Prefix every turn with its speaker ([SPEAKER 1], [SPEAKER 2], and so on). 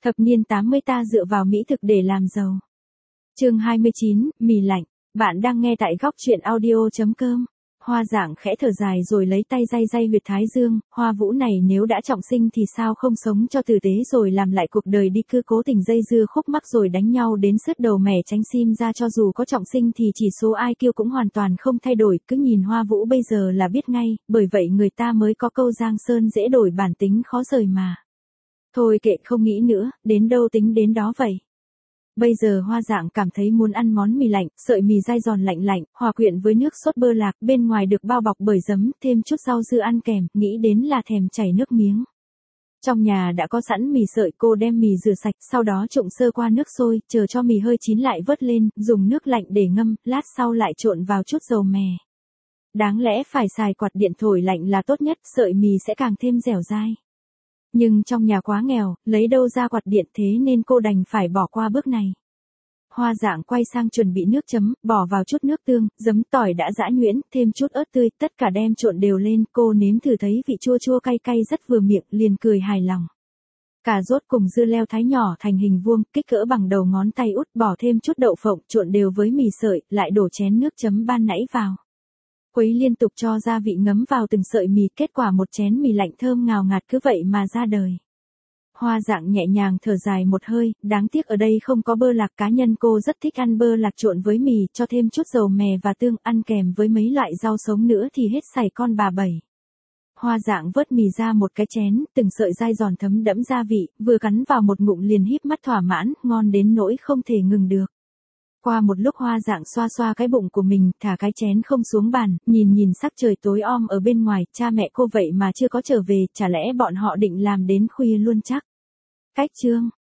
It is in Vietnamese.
[SPEAKER 1] Thập niên 80 ta dựa vào mỹ thực để làm giàu. Chương 29, mì lạnh. Bạn đang nghe tại góc truyện audio.com. Hoa Dạng khẽ thở dài rồi lấy tay day huyệt thái dương, Hoa Vũ này nếu đã trọng sinh thì sao không sống cho tử tế rồi làm lại cuộc đời đi, cứ cố tình dây dưa khúc mắc rồi đánh nhau đến sứt đầu mẻ tránh sim ra. Cho dù có trọng sinh thì chỉ số IQ cũng hoàn toàn không thay đổi, cứ nhìn Hoa Vũ bây giờ là biết ngay, bởi vậy người ta mới có câu Giang Sơn dễ đổi bản tính khó rời mà. Thôi kệ, không nghĩ nữa, đến đâu tính đến đó vậy. Bây giờ Hoa Dạng cảm thấy muốn ăn món mì lạnh, sợi mì dai giòn lạnh lạnh, hòa quyện với nước sốt bơ lạc, bên ngoài được bao bọc bởi giấm, thêm chút rau dưa ăn kèm, nghĩ đến là thèm chảy nước miếng. Trong nhà đã có sẵn mì sợi, cô đem mì rửa sạch, sau đó trụng sơ qua nước sôi, chờ cho mì hơi chín lại vớt lên, dùng nước lạnh để ngâm, lát sau lại trộn vào chút dầu mè. Đáng lẽ phải xài quạt điện thổi lạnh là tốt nhất, sợi mì sẽ càng thêm dẻo dai. Nhưng trong nhà quá nghèo, lấy đâu ra quạt điện, thế nên cô đành phải bỏ qua bước này. Hoa Dạng quay sang chuẩn bị nước chấm, bỏ vào chút nước tương, giấm tỏi đã giã nhuyễn, thêm chút ớt tươi, tất cả đem trộn đều lên, cô nếm thử thấy vị chua chua cay cay rất vừa miệng, liền cười hài lòng. Cà rốt cùng dưa leo thái nhỏ thành hình vuông, kích cỡ bằng đầu ngón tay út, bỏ thêm chút đậu phộng, trộn đều với mì sợi, lại đổ chén nước chấm ban nãy vào. Khuấy liên tục cho gia vị ngấm vào từng sợi mì, kết quả một chén mì lạnh thơm ngào ngạt cứ vậy mà ra đời. Hoa Dạng nhẹ nhàng thở dài một hơi, đáng tiếc ở đây không có bơ lạc, cá nhân cô rất thích ăn bơ lạc trộn với mì, cho thêm chút dầu mè và tương, ăn kèm với mấy loại rau sống nữa thì hết sảy con bà bảy. Hoa Dạng vớt mì ra một cái chén, từng sợi dai giòn thấm đẫm gia vị, vừa cắn vào một ngụm liền híp mắt thỏa mãn, ngon đến nỗi không thể ngừng được. Qua một lúc Hoa Dạng xoa xoa cái bụng của mình, thả cái chén không xuống bàn, nhìn sắc trời tối om ở bên ngoài, cha mẹ cô vậy mà chưa có trở về, chả lẽ bọn họ định làm đến khuya luôn chắc. Cách chương